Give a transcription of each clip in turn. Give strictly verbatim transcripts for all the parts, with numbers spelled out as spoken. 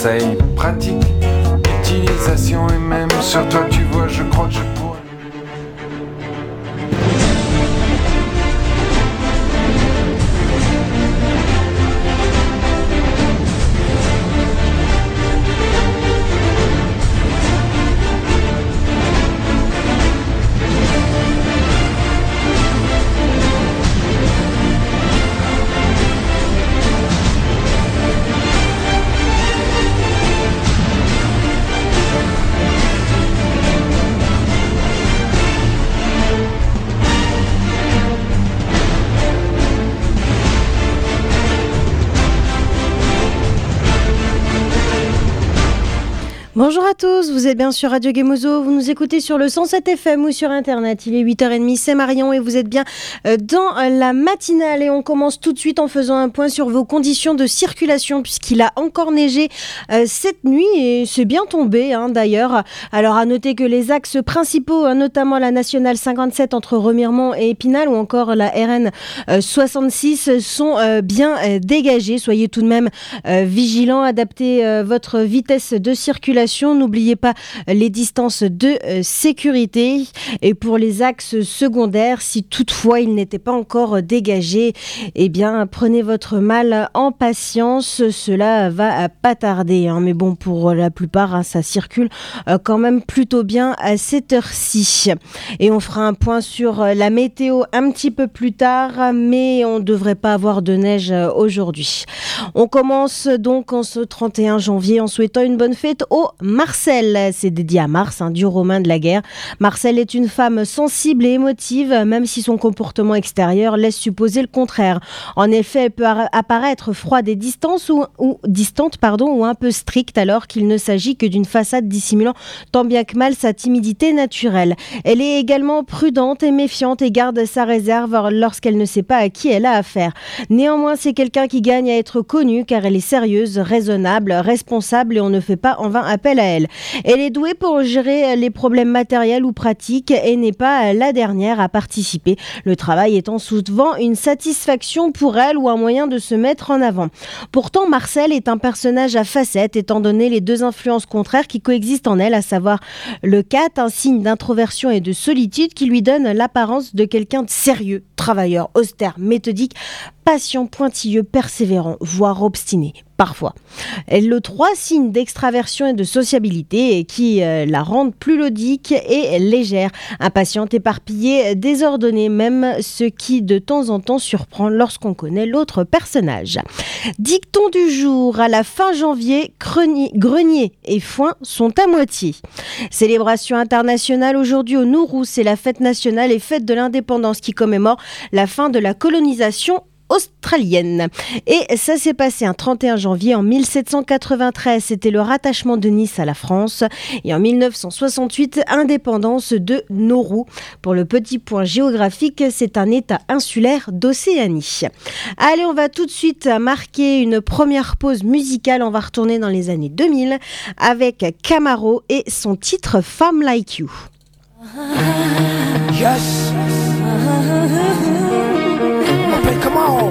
conseils, pratique, utilisation et même sur toi tu vois, je crois que je pourrais. Bonjour à tous, vous êtes bien sur Radio Gemozo, vous nous écoutez sur le cent sept F M ou sur internet, il est huit heures trente, c'est Marion et vous êtes bien dans la matinale et on commence tout de suite en faisant un point sur vos conditions de circulation puisqu'il a encore neigé euh, cette nuit et c'est bien tombé hein, d'ailleurs. Alors à noter que les axes principaux, hein, notamment la nationale cinquante-sept entre Remiremont et Épinal ou encore la R N euh, soixante-six sont euh, bien euh, dégagés, soyez tout de même euh, vigilants, adaptez euh, votre vitesse de circulation. N'oubliez pas les distances de euh, sécurité et pour les axes secondaires, si toutefois ils n'étaient pas encore dégagés, eh bien prenez votre mal en patience, cela va pas tarder. Hein. Mais bon, pour la plupart, hein, ça circule euh, quand même plutôt bien à cette heure-ci. Et on fera un point sur la météo un petit peu plus tard, mais on ne devrait pas avoir de neige aujourd'hui. On commence donc en ce trente et un janvier en souhaitant une bonne fête au Marcel, c'est dédié à Mars, un dieu romain de la guerre. Marcel est une femme sensible et émotive, même si son comportement extérieur laisse supposer le contraire. En effet, elle peut apparaître froide et distante ou, ou, distante, pardon, ou un peu stricte, alors qu'il ne s'agit que d'une façade dissimulant tant bien que mal sa timidité naturelle. Elle est également prudente et méfiante et garde sa réserve lorsqu'elle ne sait pas à qui elle a affaire. Néanmoins, c'est quelqu'un qui gagne à être connu car elle est sérieuse, raisonnable, responsable et on ne fait pas en vain appel à elle. Elle est douée pour gérer les problèmes matériels ou pratiques et n'est pas la dernière à participer. Le travail étant souvent une satisfaction pour elle ou un moyen de se mettre en avant. Pourtant, Marcel est un personnage à facettes étant donné les deux influences contraires qui coexistent en elle, à savoir le quatre, un signe d'introversion et de solitude qui lui donne l'apparence de quelqu'un de sérieux, travailleur, austère, méthodique, patient, pointilleux, persévérant, voire obstiné, parfois. Le trois, signe d'extraversion et de sociabilité qui euh, la rendent plus ludique et légère, impatiente, éparpillée, désordonnée, même ce qui de temps en temps surprend lorsqu'on connaît l'autre personnage. Dicton du jour, à la fin janvier, grenier, grenier et foin sont à moitié. Célébration internationale aujourd'hui au Nauru, c'est la fête nationale et fête de l'indépendance qui commémore la fin de la colonisation australienne. Et ça s'est passé un trente et un janvier en mille sept cent quatre-vingt-treize, c'était le rattachement de Nice à la France et en mille neuf cent soixante-huit, indépendance de Nauru. Pour le petit point géographique, c'est un état insulaire d'Océanie. Allez, on va tout de suite marquer une première pause musicale, on va retourner dans les années deux mille avec Camaro et son titre Femme Like You. Yes. M'appelle comment?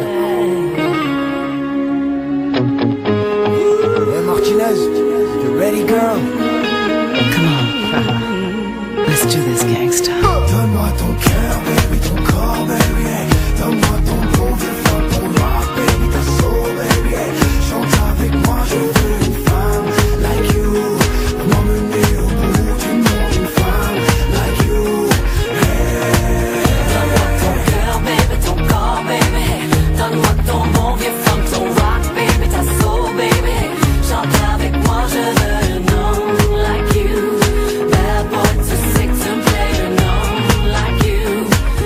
Hey Martinez, you ready girl? Come on, let's do this gangsta. Donne-moi ton cœur, baby, ton corps, baby, hey. Donne-moi ton bon vieux femme, ton rock, baby, ta soul, baby, hey. Chante avec moi, je veux une femme like you. M'emmener au bout du monde, une femme like you, hey. Donne-moi ton cœur, baby, ton corps, baby. Donne-moi ton bon vieux femme, ton rock, baby, ta soul, baby. Chante avec moi, je veux un homme like you. Bad boy, too sick to play an homme like you.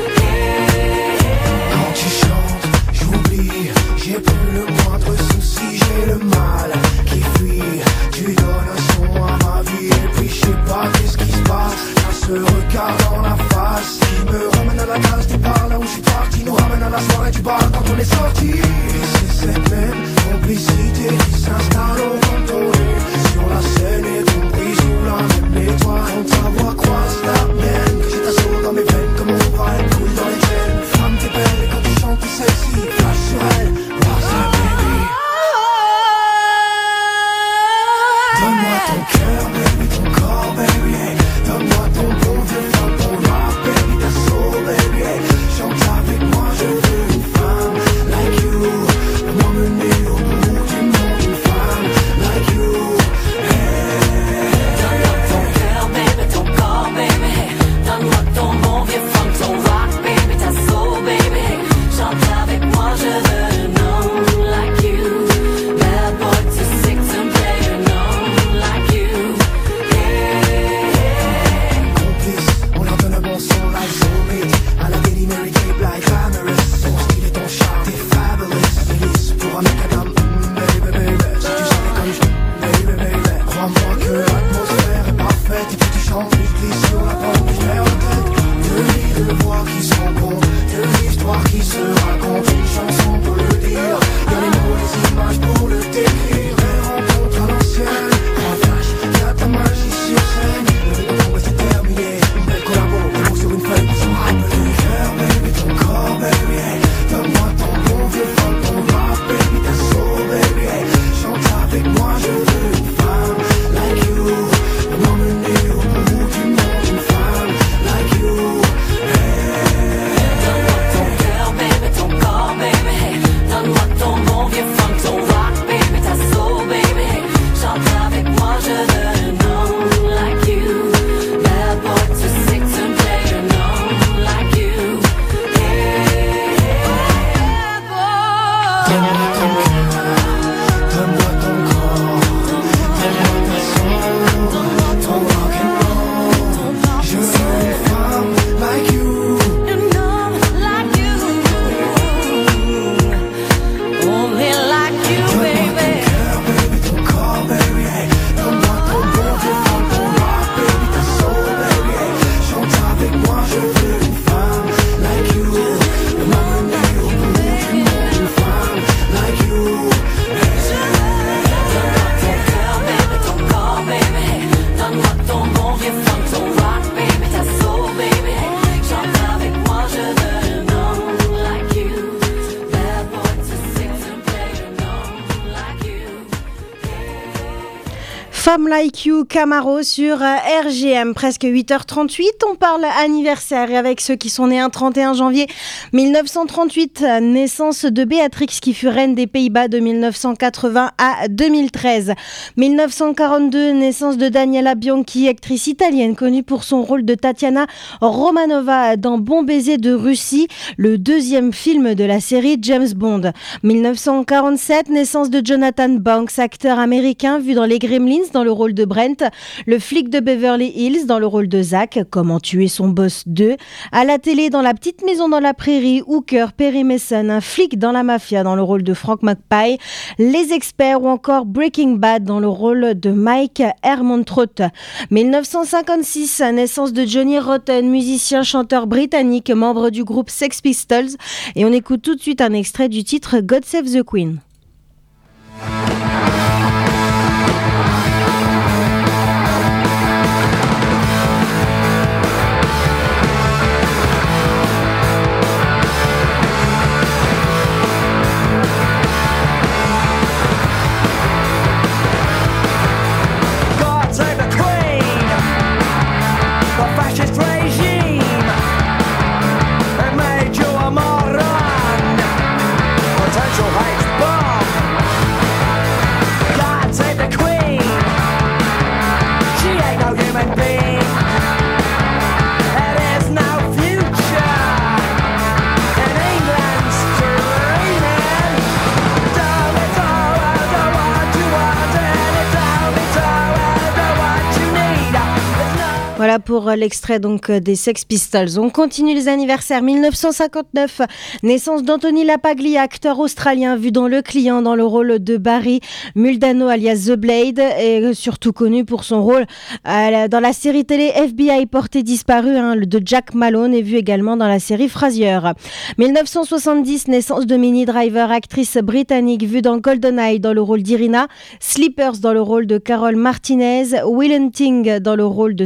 ton cœur, baby, ton corps, baby, hey. Donne-moi ton bon vieux funk, ton rock, baby, ta soul, baby, hey. Chante avec moi, je veux une femme like you. M'emmener au bout du monde, une femme like you, hey. Donne-moi ton cœur, baby, ton corps, baby. Donne-moi ton bon vieux funk, ton rock, baby, ta soul, baby. Chante avec moi, je veux un homme like you. Bad boy to six and play an homme like you. Yeah. Complice, on leur donne un bon son like Soulmate. À la Daily Mary Kay, like Glamorous. Ton style et ton charme, t'es fabulous. Milice pour un macadam, mm, baby, baby. Si tu savais comme je baby, baby. Crois-moi que l'atmosphère est parfaite. Et puis tu chantes, puis je glisse sur la porte, puis je perds la tête. Deux vies, deux voix qui se rencontrent. Deux histoires qui se racontent. Une chanson pour le dire. Y'a les mots, les images pour le décrire. Les rencontres à l'ancienne. En flash, y'a ta magie sur scène. Le rythme c'est terminé. Une belle collabo, des mots sur une feuille pour s'en rappeler. Cœur, baby, ton corps, baby, hey. Donne-moi ton bon vieux funk, ton rock, baby, ta soul, baby, hey. Chante avec moi, je veux une femme like you. M'emmener au bout du monde, une femme like you, hey. Donne-moi ton cœur, baby, ton corps, baby. Donne-moi ton bon vieux funk, ton rock, baby, ta soul, baby. Chante avec moi, je veux un homme like you. Bad boy to six and play an homme like you. Yeah, boy. Donne-moi ton cœur, donne-moi ton corps, donne-moi ta soul, ton rock and roll. Je veux une femme like you. An homme like you. Only like you, baby. Cœur, baby, ton corps, baby, hey. Donne-moi ton bon vieux funk, ton rock, baby, ta soul, baby, hey. Chante avec moi, je veux une femme like you. M'emmener au bout du monde, une femme like you, hey. Donne-moi ton cœur, baby, ton corps, baby. Donne-moi ton bon vieux funk, ton rock, baby, ta soul, baby. Chante avec moi, je veux un homme like you. Bad boy to six and play an homme like you. Femme Like You, Camaro sur euh, R G M, presque huit heures trente-huit. On parle anniversaire et avec ceux qui sont nés un trente et un janvier mille neuf cent trente-huit, naissance de Béatrix qui fut reine des Pays-Bas de mille neuf cent quatre-vingts à deux mille treize. mille neuf cent quarante-deux, naissance de Daniela Bianchi, actrice italienne connue pour son rôle de Tatiana Romanova dans Bon baiser de Russie, le deuxième film de la série James Bond. mille neuf cent quarante-sept, naissance de Jonathan Banks, acteur américain vu dans Les Gremlins dans le rôle de Brent, Le flic de Beverly Hills dans le rôle de Zach, Comment tuer son boss deux, à la télé dans La petite maison dans la prairie, Hooker, Perry Mason, un flic dans la mafia dans le rôle de Frank McPie, Les experts ou encore Breaking Bad dans le rôle de Mike Ehrmantraut. mille neuf cent cinquante-six, naissance de Johnny Rotten, musicien chanteur britannique, membre du groupe Sex Pistols, et on écoute tout de suite un extrait du titre God Save the Queen. God save the Queen, the fascist regime. It made you a moron, potential hate bomb. God save the Queen, she ain't no human being. There is no future in England's dreaming. Tell me so, I don't want you want it. Tell me so, I don't want you need. There's no Voilà pour euh, l'extrait donc euh, des Sex Pistols. On continue les anniversaires. mille neuf cent cinquante-neuf, naissance d'Anthony Lapaglia, acteur australien vu dans Le Client dans le rôle de Barry Muldano alias The Blade et euh, surtout connu pour son rôle euh, dans la série télé F B I Porté disparu hein, de Jack Malone et vu également dans la série Frasier. mille neuf cent soixante-dix, naissance de Minnie Driver, actrice britannique vue dans GoldenEye dans le rôle d'Irina, Sleepers dans le rôle de Carol Martinez, Will Hunting dans le rôle de Skylar,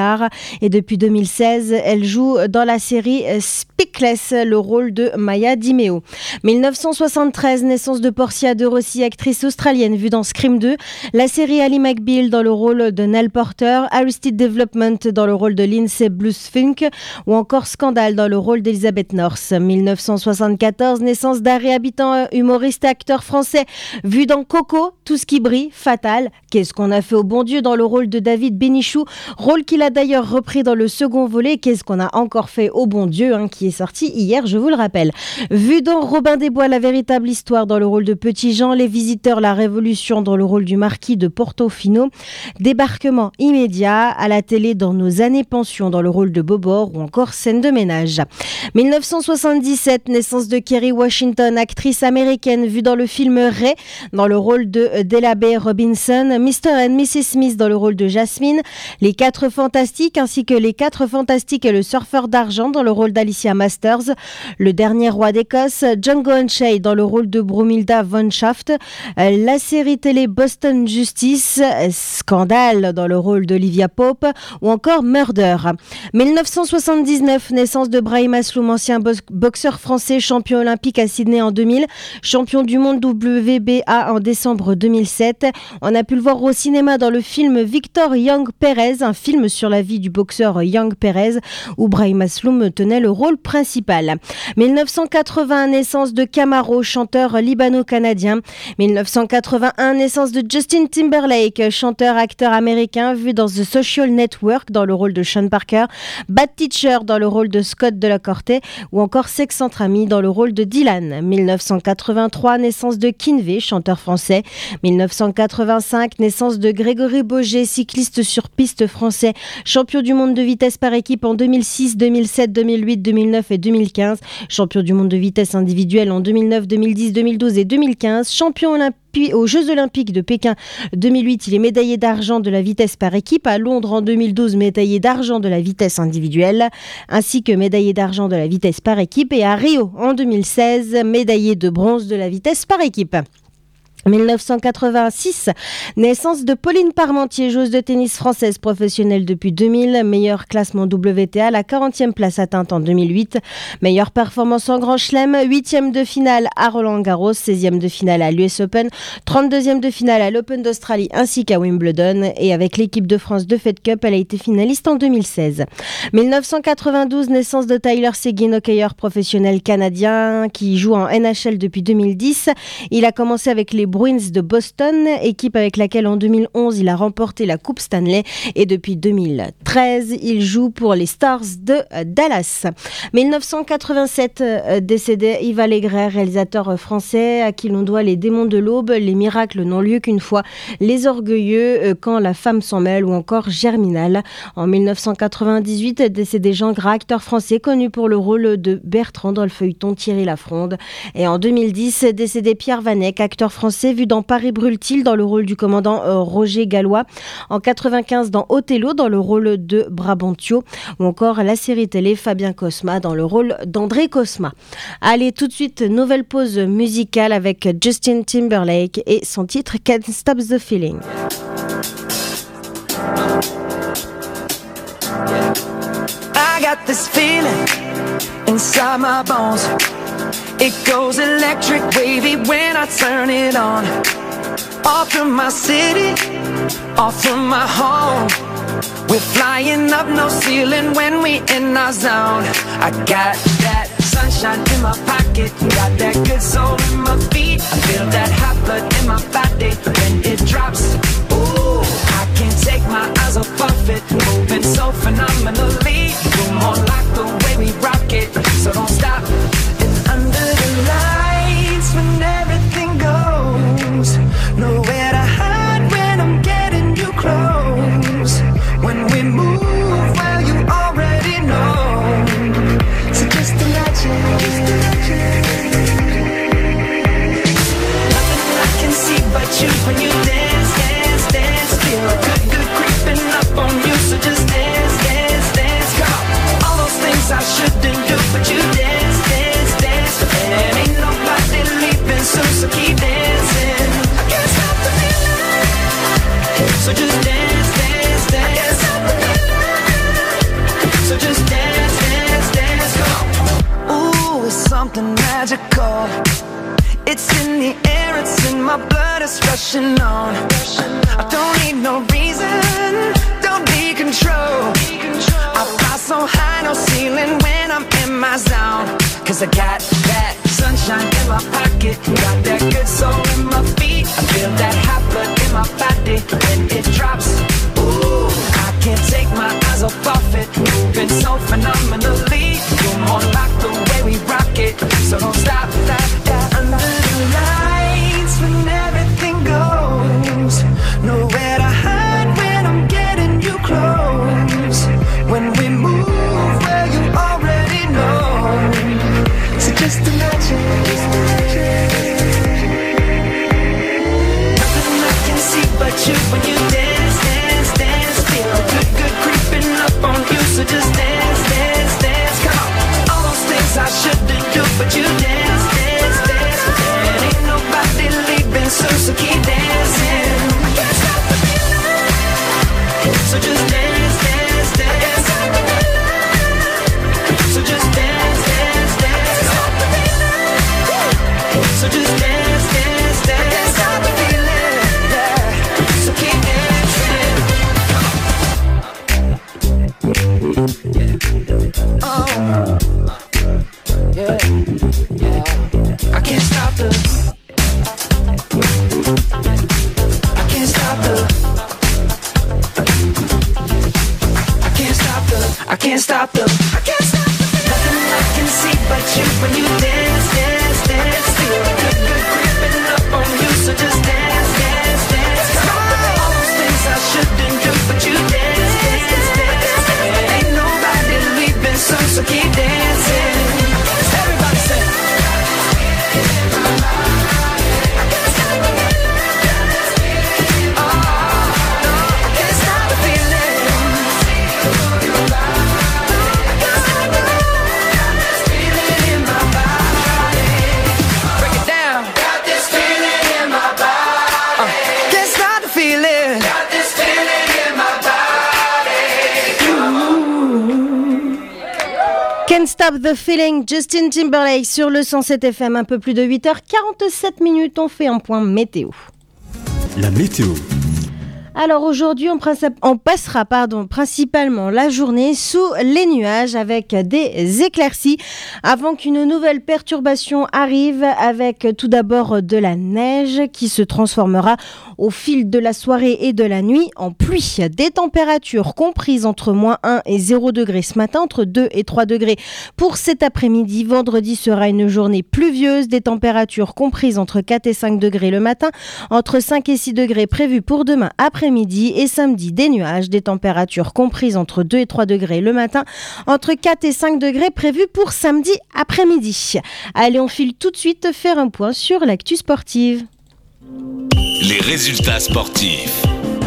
César. Et depuis deux mille seize, elle joue dans la série Speechless, le rôle de Maya Di Meo. dix-neuf cent soixante-treize, naissance de Portia de Rossi, actrice australienne vue dans Scream deux. La série Ally McBeal dans le rôle de Nell Porter. Arrested Development dans le rôle de Lindsay Bluth-Funk. Ou encore Scandale dans le rôle d'Elizabeth North. dix-neuf cent soixante-quatorze, naissance d'Harry Habitant, humoriste et acteur français vu dans Coco, Tout ce qui brille, Fatal. Qu'est-ce qu'on a fait au bon Dieu dans le rôle de David Bénichou, rôle qu'il a d'ailleurs repris dans le second volet. Qu'est-ce qu'on a encore fait au bon Dieu, hein, qui est sorti hier, je vous le rappelle. Vu dans Robin des Bois, la véritable histoire dans le rôle de Petit Jean, Les Visiteurs, la Révolution dans le rôle du marquis de Portofino, Débarquement immédiat à la télé dans Nos années pension dans le rôle de Bobor ou encore Scène de ménage. dix-neuf cent soixante-dix-sept, naissance de Kerry Washington, actrice américaine vue dans le film Ray dans le rôle de Della Bay Robinson, mister and missus Smith dans le rôle de Jasmine, Les Quatre Fantastiques ainsi que Les Quatre Fantastiques et le Surfeur d'argent dans le rôle d'Alicia Masters, Le Dernier Roi d'Écosse, Django Unchained dans le rôle de Brumilda von Schaft, la série télé Boston Justice, Scandale dans le rôle d'Olivia Pope ou encore Murder. dix-neuf cent soixante-dix-neuf, naissance de Brahim Asloum, ancien bo- boxeur français, champion olympique à Sydney en deux mille, champion du monde W B A en décembre deux mille sept. On a pu le voir au cinéma dans le film Victor Young Perez, un film sur la vie du boxeur Young Perez où Brahim Asloum tenait le rôle principal. dix-neuf cent quatre-vingts, naissance de Camaro, chanteur libano-canadien. dix-neuf cent quatre-vingt-un, naissance de Justin Timberlake, chanteur acteur américain vu dans The Social Network dans le rôle de Sean Parker, Bad Teacher dans le rôle de Scott Delacorte ou encore Sex entre amis dans le rôle de Dylan. dix-neuf cent quatre-vingt-trois, naissance de Kinvey, chanteur français. dix-neuf cent quatre-vingt-cinq, naissance de Grégory Boger, cycliste sur piste français, champion du monde de vitesse par équipe en deux mille six, deux mille sept, deux mille huit, deux mille neuf et deux mille quinze, champion du monde de vitesse individuelle en deux mille neuf, deux mille dix, deux mille douze et deux mille quinze, champion olympique aux Jeux Olympiques de Pékin deux mille huit, il est médaillé d'argent de la vitesse par équipe. À Londres en deux mille douze, médaillé d'argent de la vitesse individuelle, ainsi que médaillé d'argent de la vitesse par équipe. Et à Rio en deux mille seize, médaillé de bronze de la vitesse par équipe. dix-neuf cent quatre-vingt-six, naissance de Pauline Parmentier, joueuse de tennis française professionnelle depuis deux mille, meilleur classement W T A, la quarantième place atteinte en deux mille huit, meilleure performance en Grand Chelem, huitième de finale à Roland-Garros, seizième de finale à l'U S Open, trente-deuxième de finale à l'Open d'Australie ainsi qu'à Wimbledon, et avec l'équipe de France de Fed Cup, elle a été finaliste en deux mille seize. dix-neuf cent quatre-vingt-douze, naissance de Tyler Seguin, hockeyeur professionnel canadien qui joue en N H L depuis deux mille dix. Il a commencé avec les Bruins de Boston, équipe avec laquelle en deux mille onze il a remporté la Coupe Stanley, et depuis deux mille treize il joue pour les Stars de Dallas. dix-neuf cent quatre-vingt-sept, décédé Yves Allégret, réalisateur français à qui l'on doit Les Démons de l'Aube, Les Miracles n'ont lieu qu'une fois, Les Orgueilleux, Quand la femme s'en mêle ou encore Germinal. En dix-neuf cent quatre-vingt-dix-huit, décédé Jean Gras, acteur français connu pour le rôle de Bertrand dans le feuilleton Thierry Lafronde. Et en deux mille dix, décédé Pierre Vanek, acteur français vu dans Paris brûle-t-il dans le rôle du commandant euh, Roger Gallois, en quatre-vingt-quinze dans Othello dans le rôle de Brabantio, ou encore la série télé Fabien Cosma dans le rôle d'André Cosma. Allez, tout de suite, nouvelle pause musicale avec Justin Timberlake et son titre Can't Stop the Feeling. I got this feeling inside my bones. It goes electric wavy when I turn it on. Off from my city, off from my home. We're flying up, no ceiling when we in our zone. I got that sunshine in my pocket, got that good soul in my feet. I feel that hot blood in my body when it drops. Ooh, I can't take my eyes off it, moving so phenomenally. You're more like the way we rock it, so don't stop. Under the lights when everything goes, nowhere to hide when I'm getting you close. When we move, well you already know. So just imagine, just imagine. Nothing I can see but you when you dance, dance, dance. Feel good, good creeping up on you. So just dance, dance, dance. Come on. All those things I shouldn't do, but you dance, dance, dance. And ain't nobody leaving soon, so keep dancing. I can't stop the feeling. So just dance, dance, dance. I can't stop the feeling. something magical. It's in the air, it's in my blood, it's rushing on. I don't need no reason, don't need control. I fly so high, no ceiling when I'm in my zone. Cause I got that sunshine in my pocket, got that good soul in my feet. I feel that hot blood in my body when it drops. Ooh, I can't take my eyes off of it, moving so phenomenally. You're more like the way we rock it, so don't stop, stop, stop. Under the lights when everything goes, nowhere to hide when I'm getting you close. When we move, well you already know. So just imagine, just imagine. Nothing I can see but you when you dance, dance, dance. Feel a good, good creeping up on you. So just dance, dance, dance. Come on, all those things I shouldn't do, but you dance, dance, dance. And ain't nobody leaving soon, so keep dancing. I can't stop the feeling. So just dance, dance, dance. So just dance, dance, dance. So just dance, dance, dance. I can't stop the feeling, yeah. So keep dancing. Oh, yeah, yeah. I can't stop the. I can't stop the. I can't stop the. I can't stop the. I can't stop the. Nothing I can see but you when you dance, dance, dance. Feel a good, good creeping up on you. So just dance, dance, dance. All those things I shouldn't do, but you dance, dance, dance. Ain't nobody leaving soon, so keep dancing. Everybody say. Can't Stop the Feeling, Justin Timberlake sur le cent sept F M, un peu plus de huit heures quarante-sept minutes, on fait un point météo. La météo. Alors aujourd'hui, on, principe, on passera pardon, principalement la journée sous les nuages avec des éclaircies avant qu'une nouvelle perturbation arrive avec tout d'abord de la neige qui se transformera au fil de la soirée et de la nuit en pluie. Des températures comprises entre moins un et zéro degré ce matin, entre deux et trois degrés pour cet après-midi. Vendredi sera une journée pluvieuse, des températures comprises entre quatre et cinq degrés le matin, entre cinq et six degrés prévus pour demain après-midi et samedi des nuages, des températures comprises entre deux et trois degrés le matin, entre quatre et cinq degrés prévus pour samedi après-midi. Allez, on file tout de suite faire un point sur l'actu sportive. Les résultats sportifs.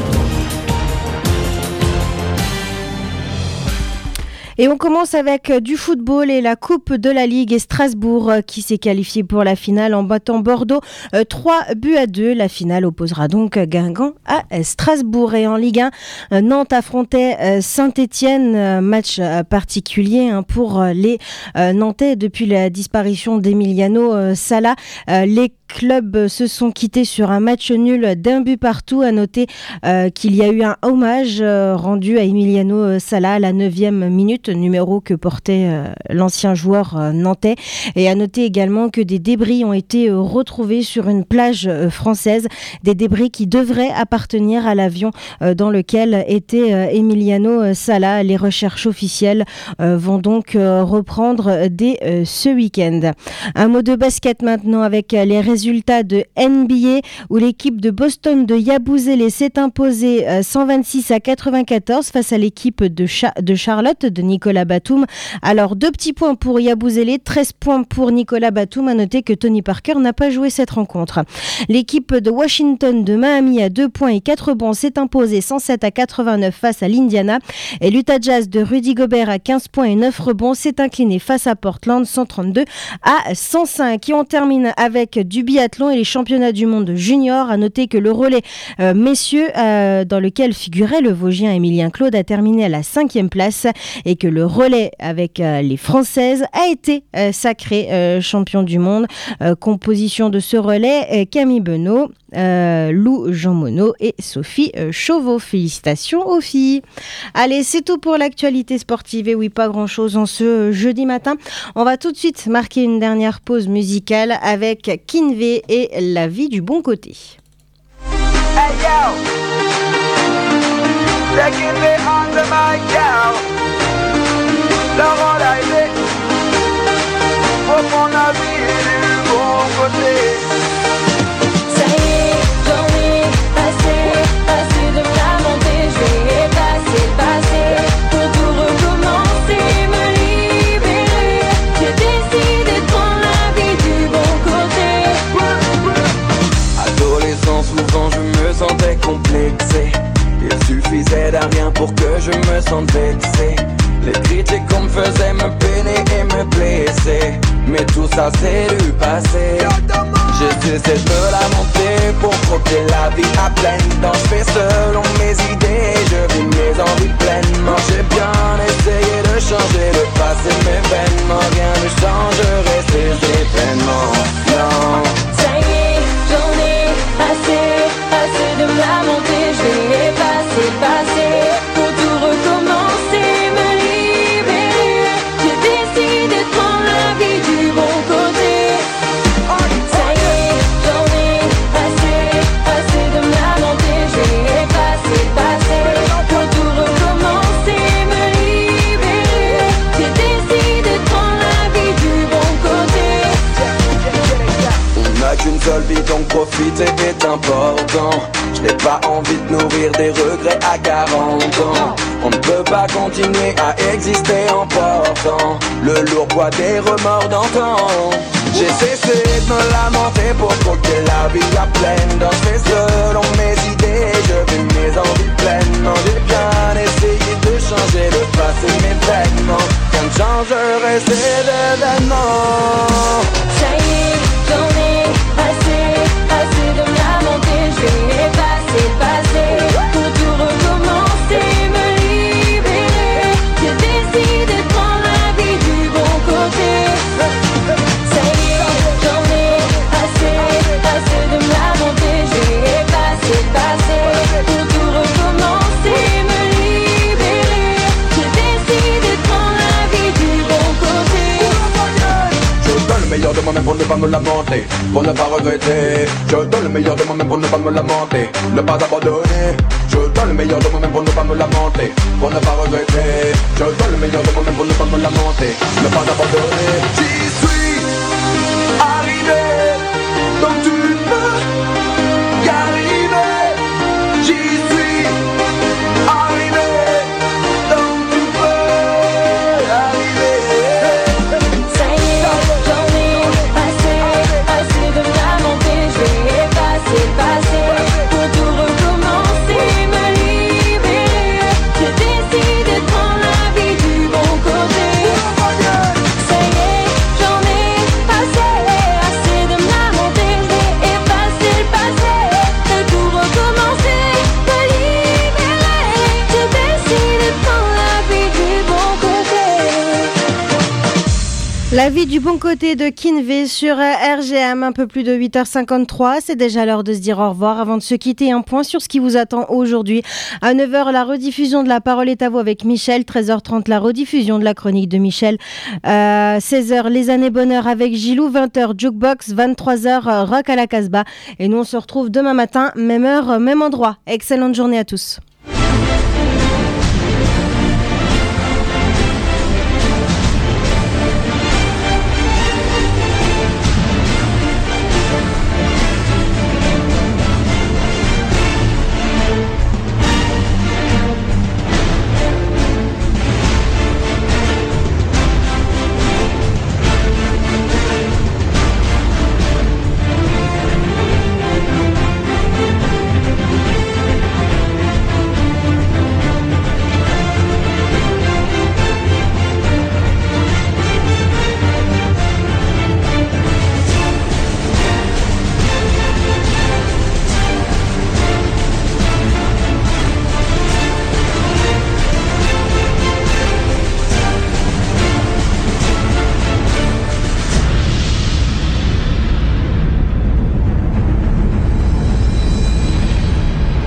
Et on commence avec du football et la Coupe de la Ligue et Strasbourg qui s'est qualifié pour la finale en battant Bordeaux trois buts à deux. La finale opposera donc Guingamp à Strasbourg. Et en Ligue un, Nantes affrontait Saint-Étienne, match particulier pour les Nantais depuis la disparition d'Emiliano Sala. Les clubs se sont quittés sur un match nul d'un but partout. À noter euh, qu'il y a eu un hommage euh, rendu à Emiliano Sala à la neuvième minute, numéro que portait euh, l'ancien joueur euh, nantais. Et à noter également que des débris ont été euh, retrouvés sur une plage euh, française, des débris qui devraient appartenir à l'avion euh, dans lequel était euh, Emiliano Sala. Les recherches officielles euh, vont donc euh, reprendre dès euh, ce week-end. Un mot de basket maintenant avec euh, les résultats Résultat de N B A où l'équipe de Boston de Yabusele s'est imposée cent vingt-six à quatre-vingt-quatorze face à l'équipe de, Cha- de Charlotte de Nicolas Batum. Alors deux petits points pour Yabusele, treize points pour Nicolas Batum. À noter que Tony Parker n'a pas joué cette rencontre. L'équipe de Washington de Miami à deux points et quatre rebonds s'est imposée cent sept à quatre-vingt-neuf face à l'Indiana. Et l'Utah Jazz de Rudy Gobert à quinze points et neuf rebonds s'est incliné face à Portland cent trente-deux à cent cinq. Et on termine avec du biathlon et les championnats du monde junior. À noter que le relais euh, messieurs, euh, dans lequel figurait le Vosgien Émilien Claude, a terminé à la cinquième place et que le relais avec euh, les Françaises a été euh, sacré euh, champion du monde. Euh, composition de ce relais, euh, Camille Benoît, euh, Lou Jean Monod et Sophie euh, Chauveau. Félicitations aux filles. Allez, c'est tout pour l'actualité sportive. Et oui, pas grand-chose en ce euh, jeudi matin. On va tout de suite marquer une dernière pause musicale avec Kinvey et La vie du bon côté. Hey yo, c'est Kinvey on the mic, yo. Laurent Laillé, pour mon avis du bon côté. Ça y est, j'en ai assez, assez de me lamenter. Je vais passer, passer, pour tout recommencer, me libérer. J'ai décidé de prendre la vie du bon côté. Adolescent, souvent je me sentais complexé. Il suffisait d'un rien pour que je me sente vexé. Les critiques qu'on me faisait me peiner et me blesser. Mais tout ça c'est du passé. J'ai cessé de me lamenter pour croquer la vie à pleine dents. Je fais selon mes idées, je vis mes envies pleinement. J'ai bien essayé de changer le passé, mais vainement rien ne changerait ces événements. Non. Ça y est, j'en ai assez, assez de me lamenter. Je vais passer, passer, pour tout recommencer, me libérer. J'ai décidé de prendre la vie du bon côté. Ça y est, j'en ai assez, assez de me lamenter. Je vais passer, passer, pour tout recommencer, me libérer. J'ai décidé de prendre la vie du bon côté. On n'a qu'une seule vie donc profiter est important. Je n'ai pas envie de nourrir des regrets à quarante ans. On ne peut pas continuer à exister en portant le lourd poids des remords d'antan. J'ai cessé de me lamenter pour croquer la vie à pleine dents. Je fais selon mes idées, je vis mes envies pleinement. J'ai bien essayé de changer le passé, mais vainement rien ne changerait ces événements. Ça y est, j'en ai assez, assez de me lamenter. Je vais passer, passer, pour tout recommencer, me libérer. J'ai décidé de prendre la vie du bon côté. Ça y est, j'en ai assez, assez de me lamenter. Je vais passer, passer, pour tout recommencer, me libérer. J'ai décidé de prendre la vie du bon côté. Je donne le meilleur de moi-même pour ne pas me lamenter, pour ne pas regretter. Je donne le meilleur de moi-même pour ne pas me lamenter, ne pas abandonner. Je donne le meilleur de moi-même pour ne pas me lamenter, pour ne pas regretter. Je donne le meilleur de moi-même pour ne pas me lamenter, ne pas abandonner. J'y suis arrivé, donc tu peux y arriver. J'y suis arrivé, donc tu peux y arriver. Ça y est, j'en ai assez, assez de me lamenter. Je vais passer, passer, pour tout recommencer, me libérer. J'ai décidé de prendre la vie du bon côté. Ça y est, j'en ai assez, assez de me lamenter. Je vais effacer le passé, de tout recommencer, me libérer. J'ai décidé de prendre la vie du bon côté. La vie du bon côté de Kinvey sur R G M, un peu plus de huit heures cinquante-trois. C'est déjà l'heure de se dire au revoir. Avant de se quitter, un point sur ce qui vous attend aujourd'hui. À neuf heures, la rediffusion de La Parole est à vous avec Michel. treize heures trente, la rediffusion de la chronique de Michel. Euh, seize heures, Les Années Bonheur avec Gilou. vingt heures, Jukebox. vingt-trois heures, Rock à la Casbah. Et nous, on se retrouve demain matin, même heure, même endroit. Excellente journée à tous.